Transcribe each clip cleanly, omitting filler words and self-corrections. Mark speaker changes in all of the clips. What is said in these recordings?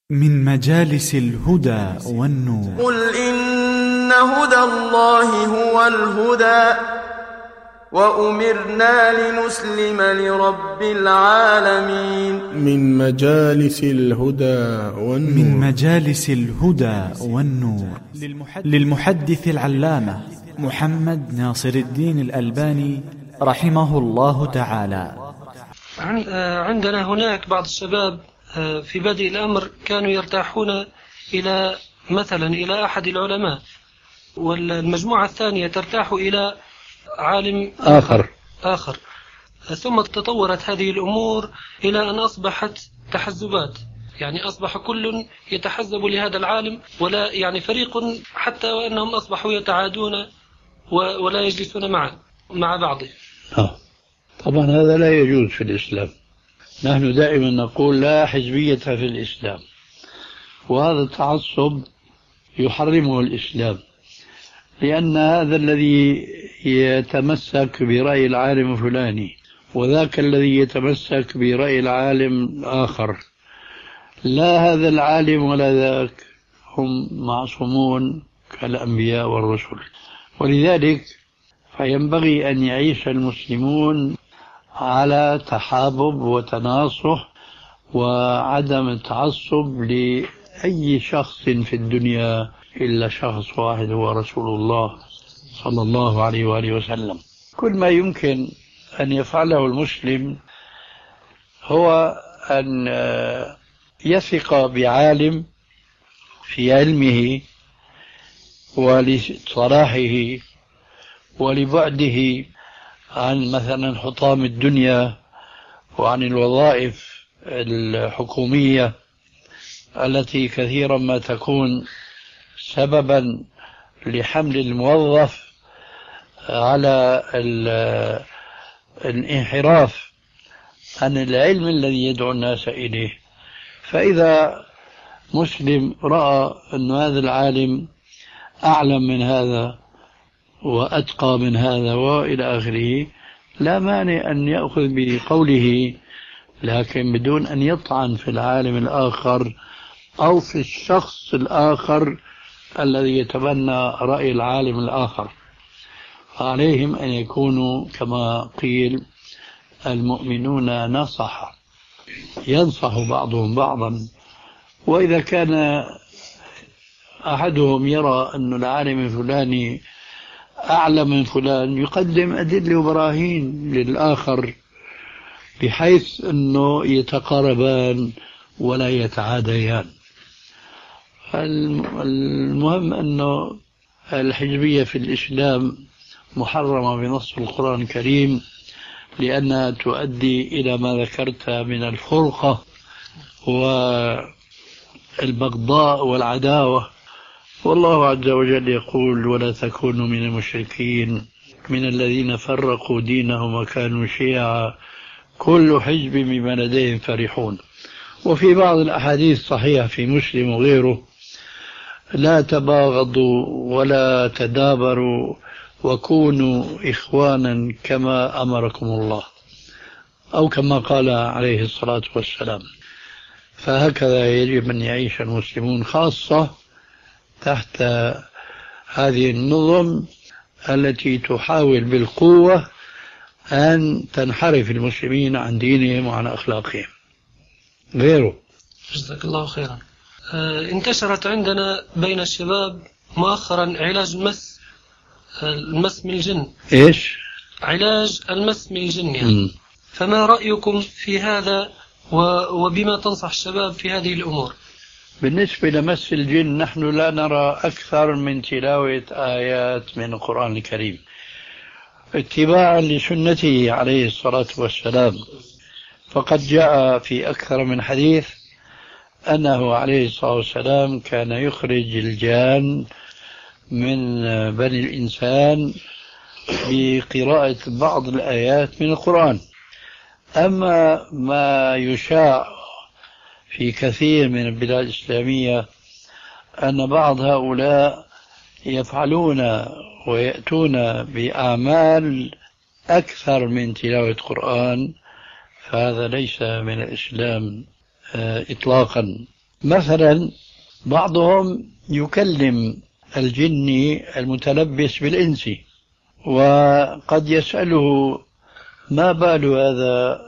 Speaker 1: من مجالس الهدى والنور.
Speaker 2: قل إن هدى الله هو الهدى وأمرنا لنسلم لرب العالمين.
Speaker 3: من مجالس الهدى والنور.
Speaker 1: من مجالس الهدى والنور للمحدث العلامة محمد ناصر الدين الألباني رحمه الله تعالى.
Speaker 4: عندنا هناك بعض الشباب في بدء الأمر كانوا يرتاحون مثلا إلى أحد العلماء، والمجموعة الثانية ترتاح إلى عالم آخر. ثم تطورت هذه الأمور إلى أن أصبحت تحزبات، يعني أصبح كل يتحزب لهذا العالم، ولا يعني فريق حتى وأنهم أصبحوا يتعادون ولا يجلسون مع بعضهم.
Speaker 5: طبعا هذا لا يجوز في الإسلام. نحن دائما نقول لا حزبية في الإسلام، وهذا التعصب يحرمه الإسلام، لأن هذا الذي يتمسك برأي العالم الفلاني وذاك الذي يتمسك برأي العالم الآخر، لا هذا العالم ولا ذاك هم معصومون كالأنبياء والرسل. ولذلك فينبغي أن يعيش المسلمون على تحابب وتناصح وعدم التعصب لأي شخص في الدنيا إلا شخص واحد هو رسول الله صلى الله عليه وآله وسلم. كل ما يمكن أن يفعله المسلم هو أن يثق بعالم في علمه ولصلاحه ولبعده عن مثلا حطام الدنيا وعن الوظائف الحكومية التي كثيرا ما تكون سببا لحمل الموظف على الانحراف عن العلم الذي يدعو الناس إليه. فإذا مسلم رأى أن هذا العالم أعلم من هذا وأتقى من هذا وإلى آخره، لا مانع أن يأخذ بقوله، لكن بدون أن يطعن في العالم الآخر أو في الشخص الآخر الذي يتبنى رأي العالم الآخر. فعليهم أن يكونوا كما قيل المؤمنون نصحا، ينصح بعضهم بعضا. وإذا كان أحدهم يرى أن العالم الفلاني أعلى من فلان يقدم أدلة وبراهين للآخر بحيث أنه يتقاربان ولا يتعاديان. المهم أنه الحزبية في الإسلام محرمة بنص القرآن الكريم، لأنها تؤدي إلى ما ذكرت من الفرقة والبغضاء والعداوة. والله عز وجل يقول: ولا تكونوا من المشركين من الذين فرقوا دينهم وكانوا شيعا كل حزب بما لديهم فرحون. وفي بعض الأحاديث صحيحة في مسلم وغيره: لا تباغضوا ولا تدابروا وكونوا إخوانا كما أمركم الله، أو كما قال عليه الصلاة والسلام. فهكذا يجب أن يعيش المسلمون، خاصة تحت هذه النظم التي تحاول بالقوة أن تنحرف المسلمين عن دينهم وعن أخلاقهم. غيره.
Speaker 4: جزاك الله خيرا. انتشرت عندنا بين الشباب مؤخرا علاج المس من الجن.
Speaker 5: إيش؟
Speaker 4: علاج المس من الجن يعني. فما رأيكم في هذا وبما تنصح الشباب في هذه الأمور؟
Speaker 5: بالنسبة لمس الجن نحن لا نرى أكثر من تلاوة آيات من القرآن الكريم اتباعا لسنته عليه الصلاة والسلام. فقد جاء في أكثر من حديث أنه عليه الصلاة والسلام كان يخرج الجان من بني الإنسان بقراءة بعض الآيات من القرآن. أما ما يشاع في كثير من البلاد الإسلامية أن بعض هؤلاء يفعلون ويأتون بأعمال أكثر من تلاوة قرآن، فهذا ليس من الإسلام إطلاقا. مثلا بعضهم يكلم الجني المتلبس بالإنسي، وقد يسأله ما بال هذا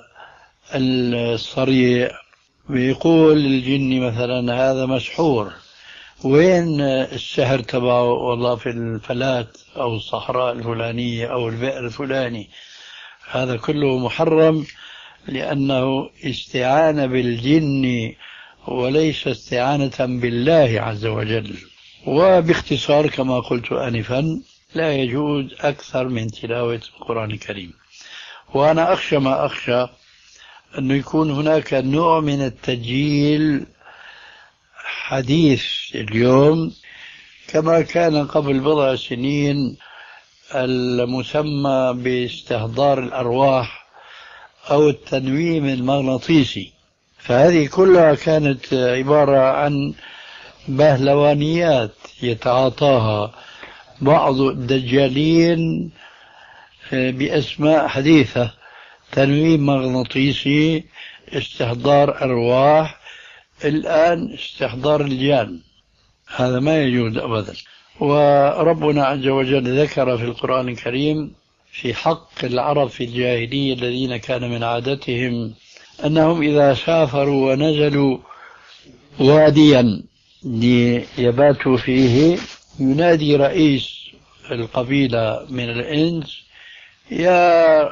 Speaker 5: الصريع، ويقول الجني مثلا هذا مسحور، وين السحر تبعه؟ والله في الفلات أو الصحراء الفلانية أو البئر الفلاني. هذا كله محرم، لأنه استعانة بالجن وليس استعانة بالله عز وجل. وباختصار كما قلت آنفا، لا يجوز أكثر من تلاوة القرآن الكريم. وأنا أخشى ما أخشى أنه يكون هناك نوع من التجيل حديث اليوم، كما كان قبل بضع سنين المسمى باستحضار الأرواح أو التنويم المغناطيسي. فهذه كلها كانت عبارة عن بهلوانيات يتعاطاها بعض الدجالين بأسماء حديثة: تنويم مغناطيسي، استحضار أرواح، الآن استحضار الجان. هذا ما يجوز أبدا. وربنا عز وجل ذكر في القرآن الكريم في حق العرب في الجاهلية الذين كان من عادتهم أنهم إذا سافروا ونزلوا واديا ليباتوا فيه، ينادي رئيس القبيلة من الإنس: يا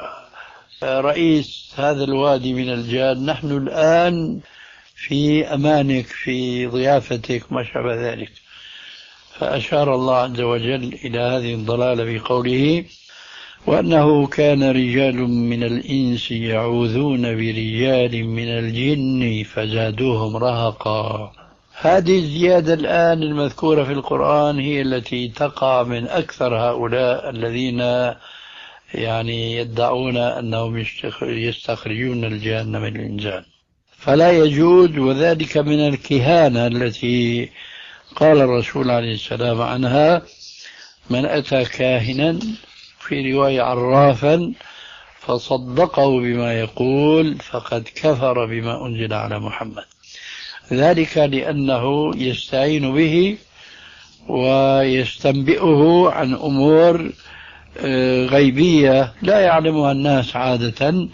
Speaker 5: رئيس هذا الوادي من الجان، نحن الآن في أمانك، في ضيافتك، ما شابه ذلك. فأشار الله عز وجل إلى هذه الضلالة بقوله: وأنه كان رجال من الإنس يعوذون برجال من الجن فزادوهم رهقا. هذه الزيادة الآن المذكورة في القرآن هي التي تقع من أكثر هؤلاء الذين يعني يدعون أنهم يستخرجون الجان من الإنسان. فلا يجوز، وذلك من الكهانة التي قال الرسول عليه السلام عنها: من أتى كاهنا، في رواية عرافا، فصدقه بما يقول فقد كفر بما أنزل على محمد. ذلك لأنه يستعين به ويستنبئه عن أمور غيبية لا يعلمها الناس عادة،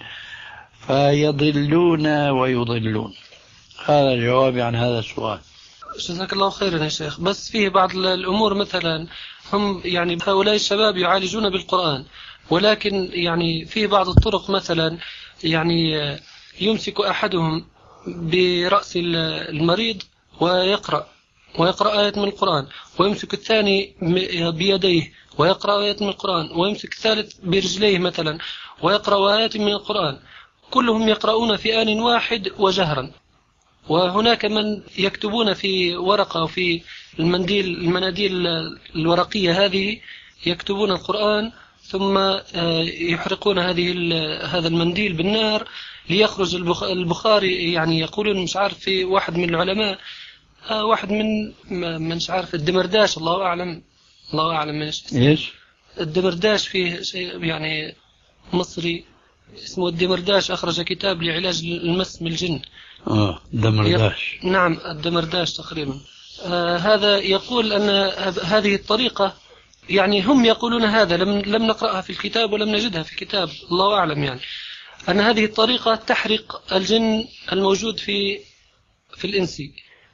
Speaker 5: فيضلون ويضلون. هذا الجواب عن هذا السؤال.
Speaker 4: جزاك الله خيرا يا شيخ. بس فيه بعض الأمور، مثلا هم يعني هؤلاء الشباب يعالجون بالقرآن، ولكن يعني في بعض الطرق، مثلا يعني يمسك أحدهم برأس المريض ويقرأ آيات من القرآن، ويمسك الثاني بيديه ويقرأ آيات من القرآن، ويمسك الثالث برجليه مثلا ويقرأ آيات من القرآن، كلهم يقرؤون في آن واحد وجهرا. وهناك من يكتبون في ورقة أو في المناديل الورقية هذه، يكتبون القرآن ثم يحرقون هذا المنديل بالنار ليخرج البخاري. يعني يقولون، مش عارف، في واحد من العلماء، واحد من مش عارف الدمرداش، الله أعلم من
Speaker 5: إيش
Speaker 4: الدمرداش، فيه شيء يعني مصري اسمه الدمرداش، أخرج كتاب لعلاج المس من الجن.
Speaker 5: الدمرداش.
Speaker 4: نعم، الدمرداش تقريبا. هذا يقول أن هذه الطريقة، يعني هم يقولون هذا، لم نقرأها في الكتاب ولم نجدها في الكتاب، الله أعلم، يعني أن هذه الطريقة تحرق الجن الموجود في الإنسي.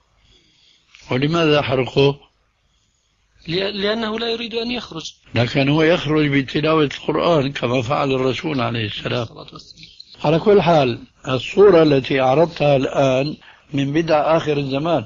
Speaker 5: ولماذا حرقوه؟
Speaker 4: لأنه لا يريد أن يخرج.
Speaker 5: لكن هو يخرج بتلاوة القرآن كما فعل الرسول عليه السلام. على كل حال، الصورة التي عرضتها الآن من بدع آخر الزمان،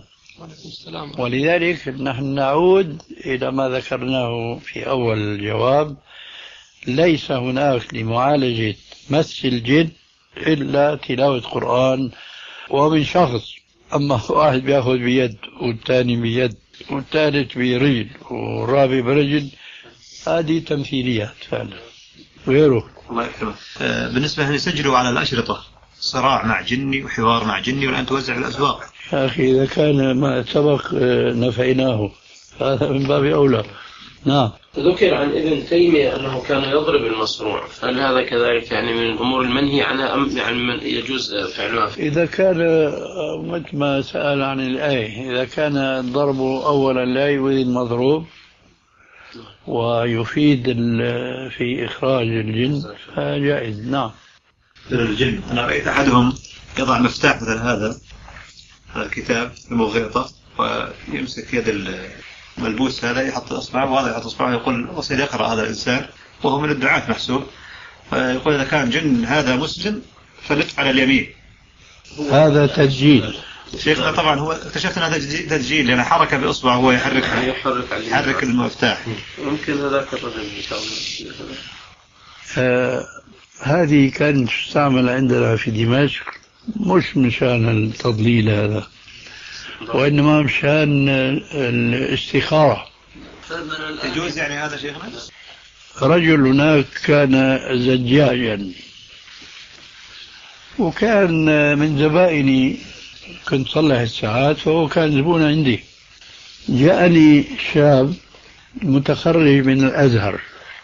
Speaker 5: ولذلك نحن نعود إلى ما ذكرناه في أول الجواب: ليس هناك لمعالجة مس الجن إلا تلاوة قرآن ومن شخص. أما واحد بيأخذ بيد والثاني بيد والثالث برجل والرابع برجل، هذه تمثيليات فعلا غيره.
Speaker 6: الله يكرمك. بالنسبة يسجلوا على الأشرطة صراع مع جني وحوار مع جني، والآن توزع الأسواق.
Speaker 5: يا أخي إذا كان ما سبق نفعناه، هذا من باب أولى. نعم.
Speaker 7: ذكر عن ابن تيمية أنه كان يضرب المصروع، هل هذا كذلك يعني من الأمور المنهي عنها أم يعني من يجوز فعلها؟
Speaker 5: إذا كان مثل ما سأل عن الآية، إذا كان الضرب أولا لا يؤذي المضروب ويفيد في إخراج الجن فجائز. نعم.
Speaker 6: الجن أنا رأيت أحدهم يضع مفتاح مثل هذا الكتاب المغيطة ويمسك يد الملبوس هذا يحط أصبعه وهذا يحط أصبعه يقول وصل يقرأ هذا الإنسان وهو من الدعاة محسوب، فيقول إذا كان جن هذا مسلم فلف على اليمين.
Speaker 5: هذا تسجيل
Speaker 6: شيخنا طبعا هو اكتشفت أن هذا تسجيل لأن حركة بإصبعه هو يحرك المفتاح.
Speaker 7: ممكن هذاك الرجل إن شاء الله.
Speaker 5: هذه كانت تستعمل عندنا في دمشق مش مشان التضليل هذا، وإنما مشان الاستخارة.
Speaker 6: يجوز يعني هذا شيخنا؟
Speaker 5: رجل هناك كان زجاجا وكان من زبائني، كنت صلح الساعات فهو كان زبون عندي. جاءني شاب متخرج من الأزهر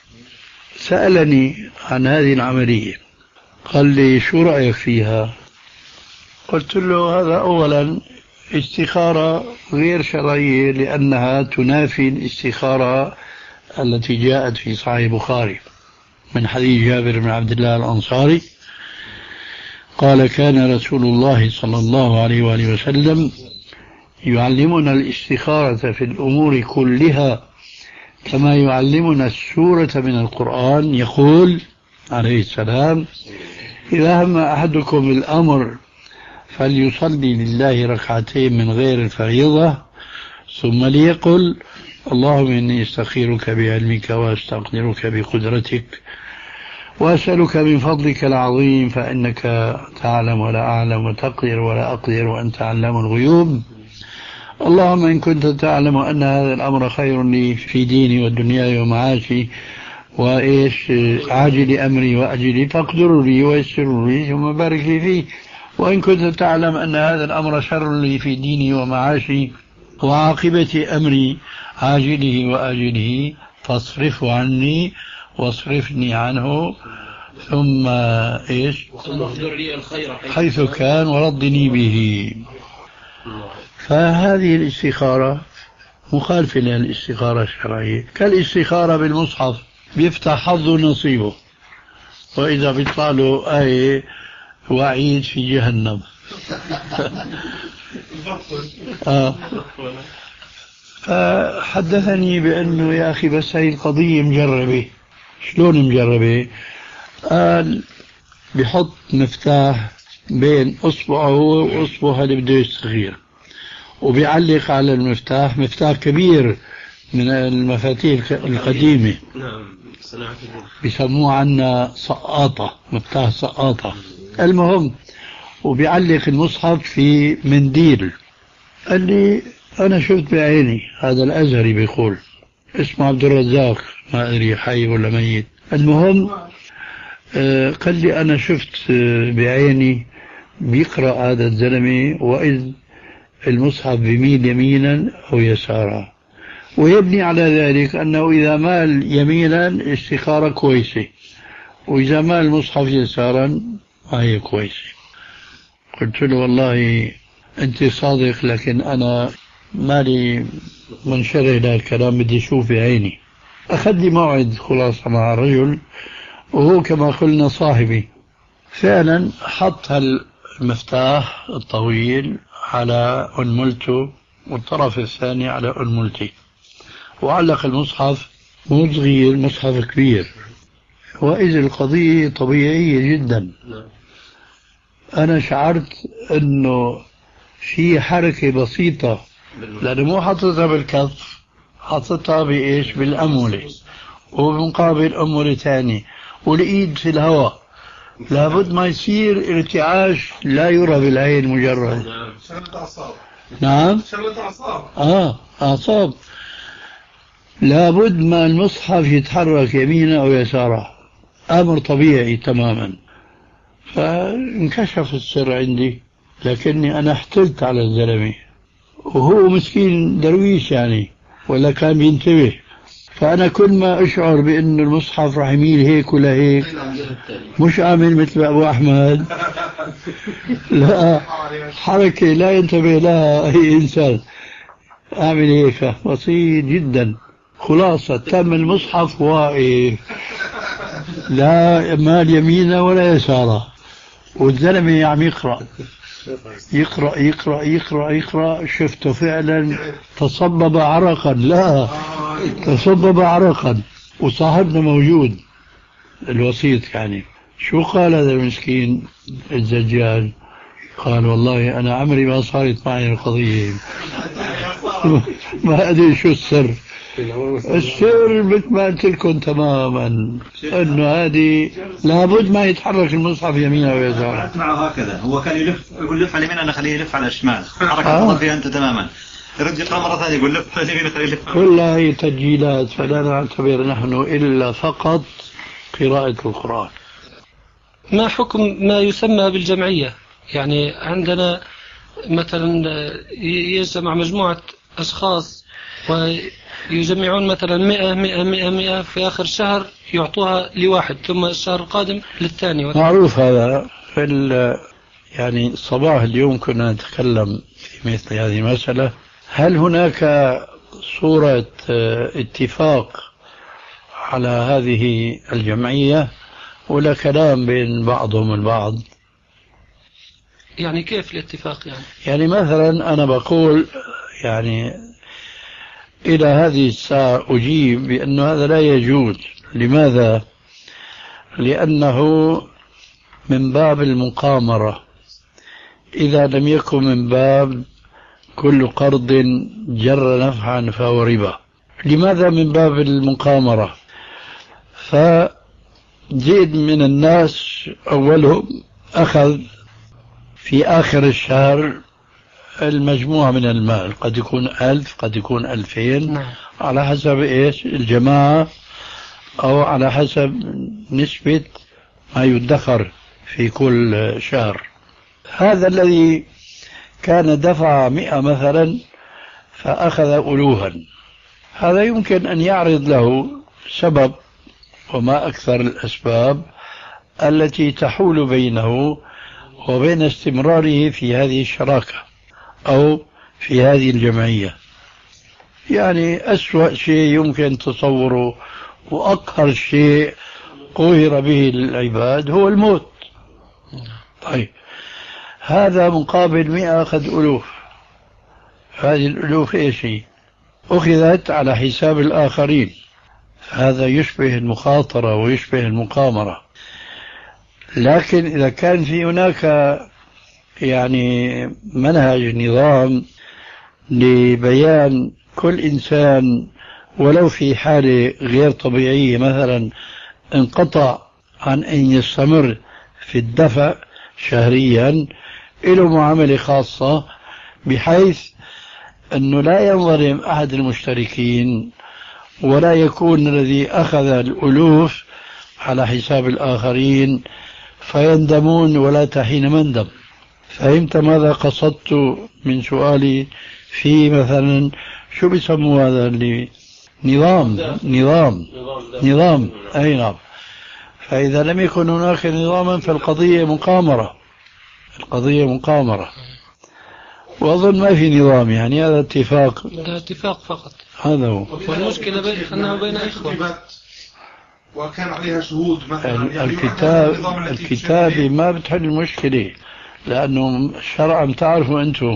Speaker 5: سألني عن هذه العملية، قال لي شو رأيك فيها؟ قلت له هذا أولا استخارة غير شرعية لأنها تنافي الاستخارة التي جاءت في صحيح البخاري من حديث جابر بن عبد الله الأنصاري قال كان رسول الله صلى الله عليه وآله وسلم يعلمنا الاستخارة في الأمور كلها كما يعلمنا السورة من القرآن. يقول عليه السلام إذا هم أحدكم الأمر فليصلي لله ركعتين من غير الفريضة ثم ليقل اللهم إني أستخيرك بعلمك وأستقدرك بقدرتك وأسألك من فضلك العظيم فإنك تعلم ولا أعلم وتقدر ولا أقدر وأنت علام الغيوب. اللهم إن كنت تعلم أن هذا الأمر خير لي في ديني ودنياي ومعاشي وإيش عاجل أمري وأجلي فاقدر لي ويسر لي ثم بارك لي فيه، وإن كنت تعلم أن هذا الأمر شر لي في ديني ومعاشي وعاقبة أمري عاجله وآجله فاصرفه عني واصرفني عنه ثم إيش حيث كان وردني به. فهذه الاستخارة مخالفة للاستخارة الشرعية، كالاستخارة بالمصحف بيفتح حظه نصيبه وإذا بيطلع له آية وعيد في جهنم. فحدثني بأنه يا أخي بس هاي القضية مجربة. شلون مجربة؟ قال بحط مفتاح بين أصبعه وأصبعه اللي بده يستخير وبيعلق على المفتاح، مفتاح كبير من المفاتيح القديمة بيسموه عنا سقاطة، مفتاح سقاطة. المهم وبيعلق المصحف في منديل. قال لي أنا شفت بعيني، هذا الأزهري بيقول اسمه عبد الرزاق ما أدري حي ولا ميت. المهم قال لي أنا شفت بعيني بيقرأ هذا الزلمة وإذ المصحف بيميل يمينا أو يسارا، ويبني على ذلك أنه إذا مال يمينا استخارة كويسة وإذا مال المصحف يسارا هي كويسة. قلت له والله أنت صادق لكن أنا مالي منشره إلى الكلام، بدي أشوف بعيني. أخذ لي موعد خلاصة مع الرجل وهو كما قلنا صاحبي. فعلا حط المفتاح الطويل على أنملته والطرف الثاني على أنملتي وعلق المصحف مو صغير، مصحف كبير، وإذا القضية طبيعية جدا. أنا شعرت أنه في حركة بسيطة لأنه مو حطتها بالكف، حطتها بإيش؟ بالأمولة، وبمقابل أمولة ثانية والإيد في الهواء. لابد ما يصير ارتعاش لا يرى بالعين مجرد. نعم أعصاب. لابد ما المصحف يتحرك يمينا أو يسارا، أمر طبيعي تماما. فانكشف السر عندي، لكني أنا احتلت على الزلمة وهو مسكين درويش يعني ولا كان بينتبه. فأنا كل ما أشعر بأن المصحف راح يميل هيك ولا هيك مش أعمل مثل أبو أحمد، لا حركة لا ينتبه لها أي إنسان، أعمل هيك بسيط جدا. خلاصة تم المصحف واقف، لا مال يمينه ولا يساره، والزلمة عم يقرأ يقرأ يقرأ يقرأ يقرأ، شفته فعلا تصبب عرقا، لا تصبب عرقا. وصاحبنا موجود الوسيط، يعني شو قال هذا المسكين الزجاج؟ قال والله أنا عمري ما صارت معي القضية ما أدري شو السر. السر مثل ما قلت لكم تماما، انه هذه لابد ما يتحرك المصحف يمينه ويساره.
Speaker 6: معه هكذا، هو كان يلف يقول لف على اليمين، انا خليه يلف على الشمال، حركه فيها انت تماما. يرد يقرا مره ثانيه يقول لف على اليمين خليه يلف.
Speaker 5: كلها هي تسجيلات، فلا نعتبر نحن الا فقط قراءة القرآن.
Speaker 4: ما حكم ما يسمى بالجمعية؟ يعني عندنا مثلا يجمع مجموعة أشخاص ويجمعون مثلا 100 في آخر الشهر يعطوها لواحد، ثم الشهر القادم للثاني.
Speaker 5: معروف هذا. يعني الصباح اليوم كنا نتكلم في مثل هذه المسألة. هل هناك صورة اتفاق على هذه الجمعية ولا كلام بين بعضهم البعض؟
Speaker 4: يعني كيف الاتفاق؟
Speaker 5: يعني مثلا أنا بقول يعني إلى هذه الساعة أجيب بأن هذا لا يجوز. لماذا؟ لأنه من باب المقامرة، إذا لم يكن من باب كل قرض جر نفعا فهو ربا. لماذا من باب المقامرة؟ فزيد من الناس أولهم أخذ في آخر الشهر المجموعة من المال، قد يكون 1000 قد يكون 2000 على حسب إيش الجماعة، أو على حسب نسبة ما يدخر في كل شهر. هذا الذي كان دفع 100 مثلا فأخذ ألوها، هذا يمكن أن يعرض له سبب، وما أكثر الأسباب التي تحول بينه وبين استمراره في هذه الشراكة أو في هذه الجمعية. يعني أسوأ شيء يمكن تصوره وأقهر شيء قهر به العباد هو الموت. طيب هذا مقابل 100 أخذ ألوف، هذه الألوف إيش هي؟ أخذت على حساب الآخرين، هذا يشبه المخاطرة ويشبه المقامرة. لكن إذا كان في هناك يعني منهج نظام لبيان كل إنسان ولو في حالة غير طبيعية، مثلا انقطع عن أن يستمر في الدفع شهريا، له معاملة خاصة بحيث أنه لا ينظلم أحد المشتركين ولا يكون الذي أخذ الألوف على حساب الآخرين فيندمون ولا تحين مندم. فهمت ماذا قصدت من سؤالي في مثلا شو بيسموا هذا اللي نظام أي نعم. فإذا لم يكن هناك نظاما فالقضية مقامرة، القضية مقامرة، وأظن ما في نظام. يعني هذا اتفاق،
Speaker 4: ده اتفاق فقط،
Speaker 5: هذا هو.
Speaker 4: والمشكلة أنه بين إخوة
Speaker 8: وكان عليها شهود مثلا.
Speaker 5: الكتابة ما بتحل المشكلة، لأنه شرعا تعرفوا أنتم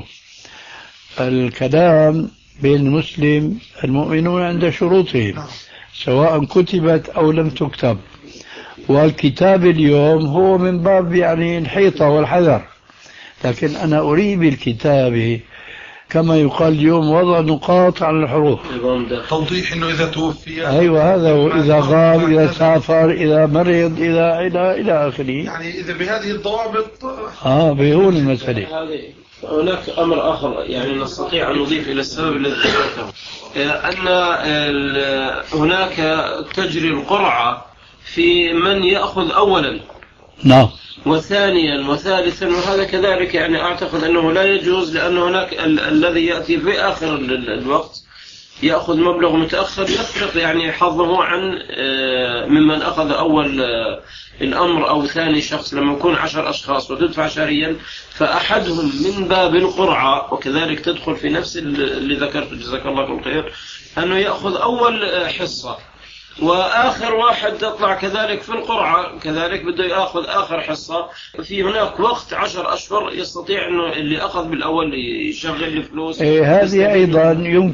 Speaker 5: الكلام بين المسلم المؤمنون عند شروطهم سواء كتبت أو لم تكتب، والكتاب اليوم هو من باب يعني الحيطة والحذر. لكن أنا أريد بالكتابة كما يقال اليوم وضع نقاط على الحروف،
Speaker 8: توضيح انه اذا توفي،
Speaker 5: ايوه هذا هو، اذا غاب، اذا سافر، اذا مرض، اذا الى اخره.
Speaker 8: يعني اذا بهذه الضوابط
Speaker 5: بهون المسألة.
Speaker 7: هناك امر اخر يعني نستطيع ان نضيف الى السبب الذي ذكرته، ان هناك تجري القرعة في من يأخذ اولا
Speaker 5: نعم
Speaker 7: وثانيا وثالثا، وهذا كذلك يعني أعتقد أنه لا يجوز، لأن هناك الذي يأتي في آخر الوقت يأخذ مبلغ متأخر يفرق يعني حظه عن ممن أخذ أول الأمر أو ثاني شخص. لما يكون 10 أشخاص وتدفع شهريا فأحدهم من باب القرعة، وكذلك تدخل في نفس اللي ذكرت جزاك الله كل خير، أنه يأخذ أول حصة، وآخر واحد تطلع كذلك في القرعة كذلك بده يأخذ آخر حصة. في هناك وقت 10 أشهر يستطيع أنه اللي أخذ بالأول يشغل الفلوس.
Speaker 5: هذه أيضا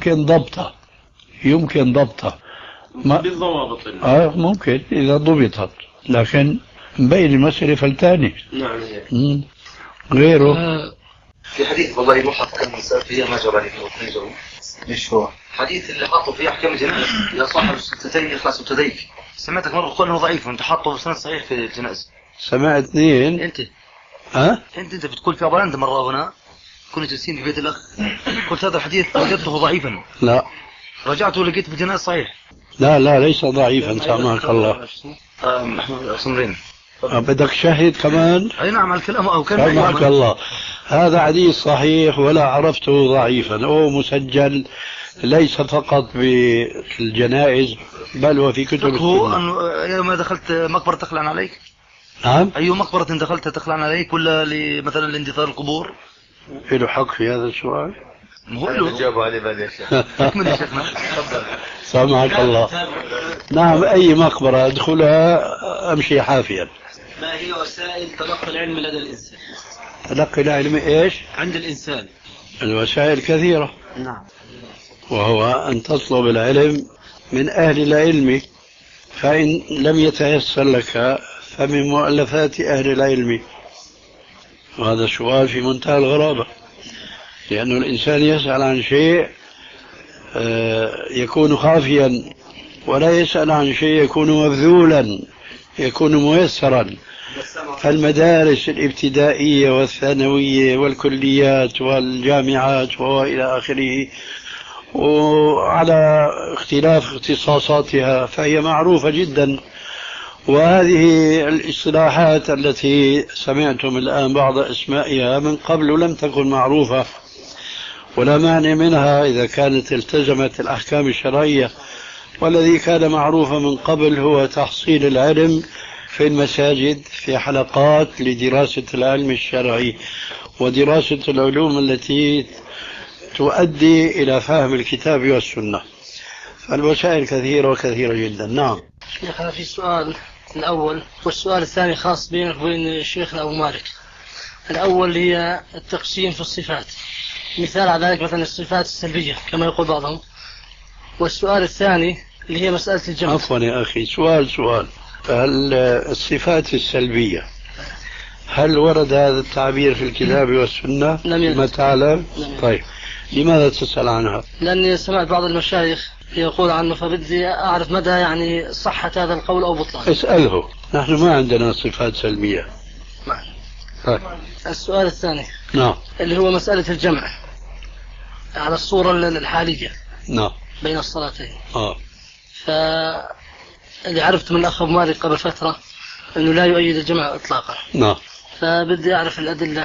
Speaker 5: يمكن ضبطها
Speaker 7: بالضوابط
Speaker 5: ممكن إذا ضبطت، لكن بين المسألة فلتاني.
Speaker 7: نعم.
Speaker 5: غيره
Speaker 9: في حديث والله مو حط كلمة فيها ما جرى لي ايش هو حديث اللي حطوا فيه احكام الجنائز يا صاحب الستتين اخلاص ابتديك. سمعتك مرة تقول انه ضعيف وانت حاطه بسند صحيح في الجنائز.
Speaker 5: سمعت اثنين
Speaker 9: انت انت بتقول في ابراند مرة هنا كنا جالسين في بيت الاخ قلت هذا الحديث وجدته ضعيفا.
Speaker 5: لا
Speaker 9: رجعت ولقيت في الجنائز صحيح.
Speaker 5: لا ليس ضعيفا سامحك الله.
Speaker 9: محمود صمرين
Speaker 5: بدك شهد كمان؟
Speaker 9: اي نعم على الكلام او كان
Speaker 5: سامحك الله. هذا حديث صحيح ولا عرفته ضعيفا، هو مسجل ليس فقط بالجنائز بل وفي كتب
Speaker 9: السنة. أنه ما دخلت مقبرة تخلعن عليك؟
Speaker 5: نعم.
Speaker 9: أي مقبرة دخلت تخلعن عليك ولا مثلا لاندثار القبور؟
Speaker 5: له حق في هذا السؤال؟
Speaker 9: هو جابوا عليه بعد يا شيخ. اكمل يا شيخنا تفضل.
Speaker 5: سامحك الله. نعم أي مقبرة أدخلها أمشي حافيا.
Speaker 7: ما هي وسائل تلقي العلم لدى الإنسان؟
Speaker 5: تلقي العلم إيش؟
Speaker 7: عند الإنسان
Speaker 5: الوسائل كثيرة.
Speaker 7: نعم.
Speaker 5: وهو أن تطلب العلم من أهل العلم، فإن لم يتيسر لك فمن مؤلفات أهل العلم. وهذا سؤال في منتهى الغرابة، لأن الإنسان يسأل عن شيء يكون خافيا، ولا يسأل عن شيء يكون مبذولا يكون ميسرا. فالمدارس الابتدائية والثانوية والكليات والجامعات وإلى آخره وعلى اختلاف اختصاصاتها فهي معروفة جدا. وهذه الاصطلاحات التي سمعتم الآن بعض أسمائها من قبل لم تكن معروفة، ولا مانع منها إذا كانت التزمت الأحكام الشرعية. والذي كان معروفا من قبل هو تحصيل العلم في المساجد في حلقات لدراسة العلم الشرعي ودراسة العلوم التي تؤدي إلى فهم الكتاب والسنة. فالوسائل كثيرة وكثيرة جدا. نعم
Speaker 10: شيخنا في السؤال الأول والسؤال الثاني خاص بينك وبين شيخنا أبو مالك. الأول هي التقسيم في الصفات، مثال على ذلك مثلا الصفات السلبية كما يقول بعضهم. والسؤال الثاني اللي هي مسألة الجمع.
Speaker 5: عفوا يا أخي سؤال الصفات السلبية هل ورد هذا التعبير في الكتاب والسنة؟ ما تعلم؟ طيب لماذا تسأل عنها؟
Speaker 10: لأني سمعت بعض المشايخ يقول عنه فبدي أعرف مدى يعني صحة هذا القول أو بطلان.
Speaker 5: اسأله، نحن ما عندنا صفات سلبية. طيب.
Speaker 10: السؤال الثاني
Speaker 5: نعم
Speaker 10: اللي هو مسألة الجمع على الصورة الحالية
Speaker 5: نعم
Speaker 10: بين الصلاتين. فاللي عرفت من الأخ أبو مالك قبل فترة أنه لا يؤيد الجمع إطلاقا.
Speaker 5: نعم.
Speaker 10: فبدي أعرف الأدلة.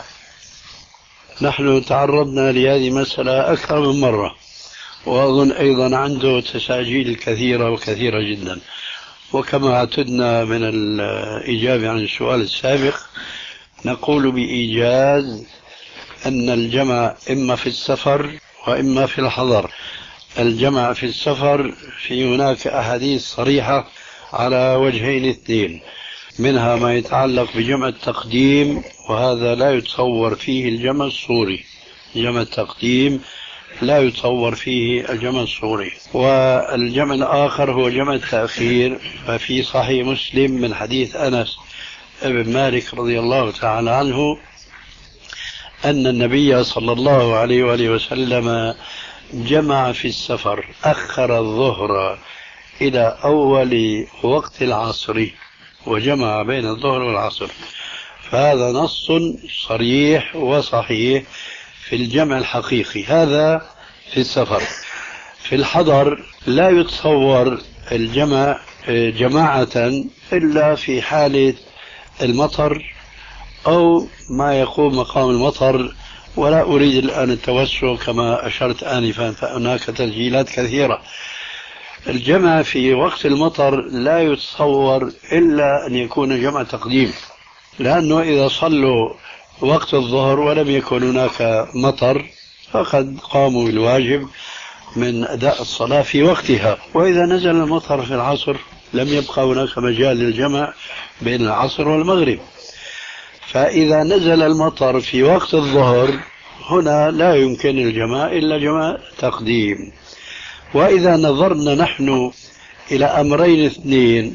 Speaker 5: نحن تعرضنا لهذه المسألة أكثر من مرة، وأظن أيضا عنده تساجيل كثيرة وكثيرة جدا. وكما اعتدنا من الإجابة عن السؤال السابق نقول بإيجاز أن الجمع إما في السفر وإما في الحضر. الجمع في السفر في هناك أحاديث صريحة على وجهين اثنين، منها ما يتعلق بجمع التقديم، وهذا لا يتصور فيه الجمع الصوري. جمع التقديم لا يتصور فيه الجمع الصوري. والجمع الآخر هو جمع التأخير، ففي صحيح مسلم من حديث أنس ابن مالك رضي الله تعالى عنه أن النبي صلى الله عليه وآله وسلم جمع في السفر، أخر الظهر إلى أول وقت العصر وجمع بين الظهر والعصر. فهذا نص صريح وصحيح في الجمع الحقيقي. هذا في السفر. في الحضر لا يتصور الجمع جماعة إلا في حالة المطر أو ما يقوم مقام المطر ولا أريد الآن التوسع كما أشرت آنفا، فهناك تسجيلات كثيرة. الجمع في وقت المطر لا يتصور إلا أن يكون جمع تقديم، لأنه إذا صلوا وقت الظهر ولم يكن هناك مطر فقد قاموا بالواجب من أداء الصلاة في وقتها، وإذا نزل المطر في العصر لم يبقى هناك مجال للجمع بين العصر والمغرب. فإذا نزل المطر في وقت الظهر هنا لا يمكن الجمع إلا جمع تقديم. وإذا نظرنا نحن إلى أمرين اثنين،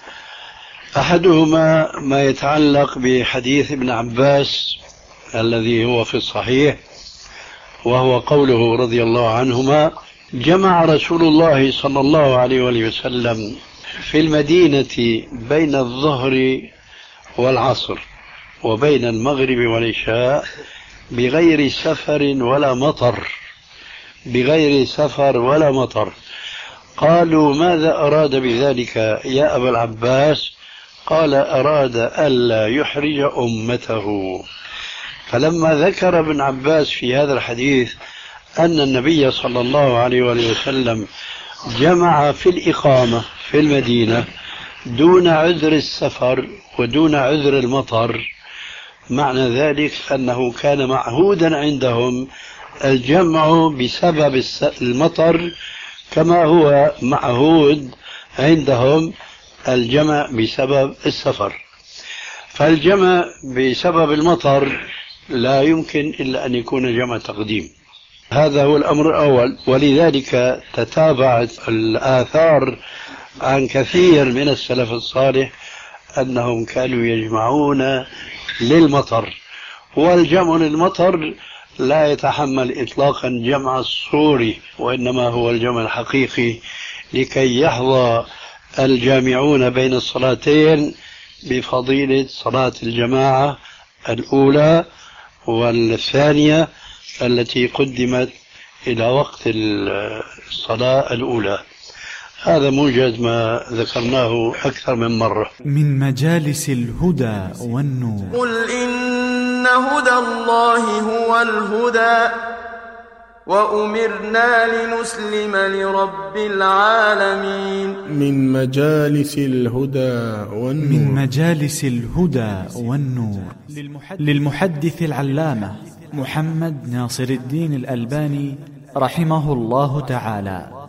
Speaker 5: أحدهما ما يتعلق بحديث ابن عباس الذي هو في الصحيح، وهو قوله رضي الله عنهما: جمع رسول الله صلى الله عليه وسلم في المدينة بين الظهر والعصر وبين المغرب والعشاء بغير سفر ولا مطر، بغير سفر ولا مطر. قالوا: ماذا أراد بذلك يا أبا العباس؟ قال: أراد ألا يحرج أمته. فلما ذكر ابن عباس في هذا الحديث أن النبي صلى الله عليه وسلم جمع في الإقامة في المدينة دون عذر السفر ودون عذر المطر، معنى ذلك أنه كان معهودا عندهم الجمع بسبب المطر كما هو معهود عندهم الجمع بسبب السفر. فالجمع بسبب المطر لا يمكن إلا أن يكون جمع تقديم. هذا هو الأمر الأول. ولذلك تتابعت الآثار عن كثير من السلف الصالح أنهم كانوا يجمعون للمطر، والجمع للمطر لا يتحمل إطلاقا جمع الصوري، وإنما هو الجمع الحقيقي لكي يحظى الجامعون بين الصلاتين بفضيلة صلاة الجماعة الأولى والثانية التي قدمت إلى وقت الصلاة الأولى. هذا موجز ما ذكرناه أكثر من مرة.
Speaker 1: من مجالس الهدى والنور.
Speaker 2: قل إن هدى الله هو الهدى وأمرنا لنسلم لرب العالمين.
Speaker 3: من مجالس الهدى والنور.
Speaker 1: من مجالس الهدى والنور للمحدث العلامة محمد ناصر الدين الألباني رحمه الله تعالى.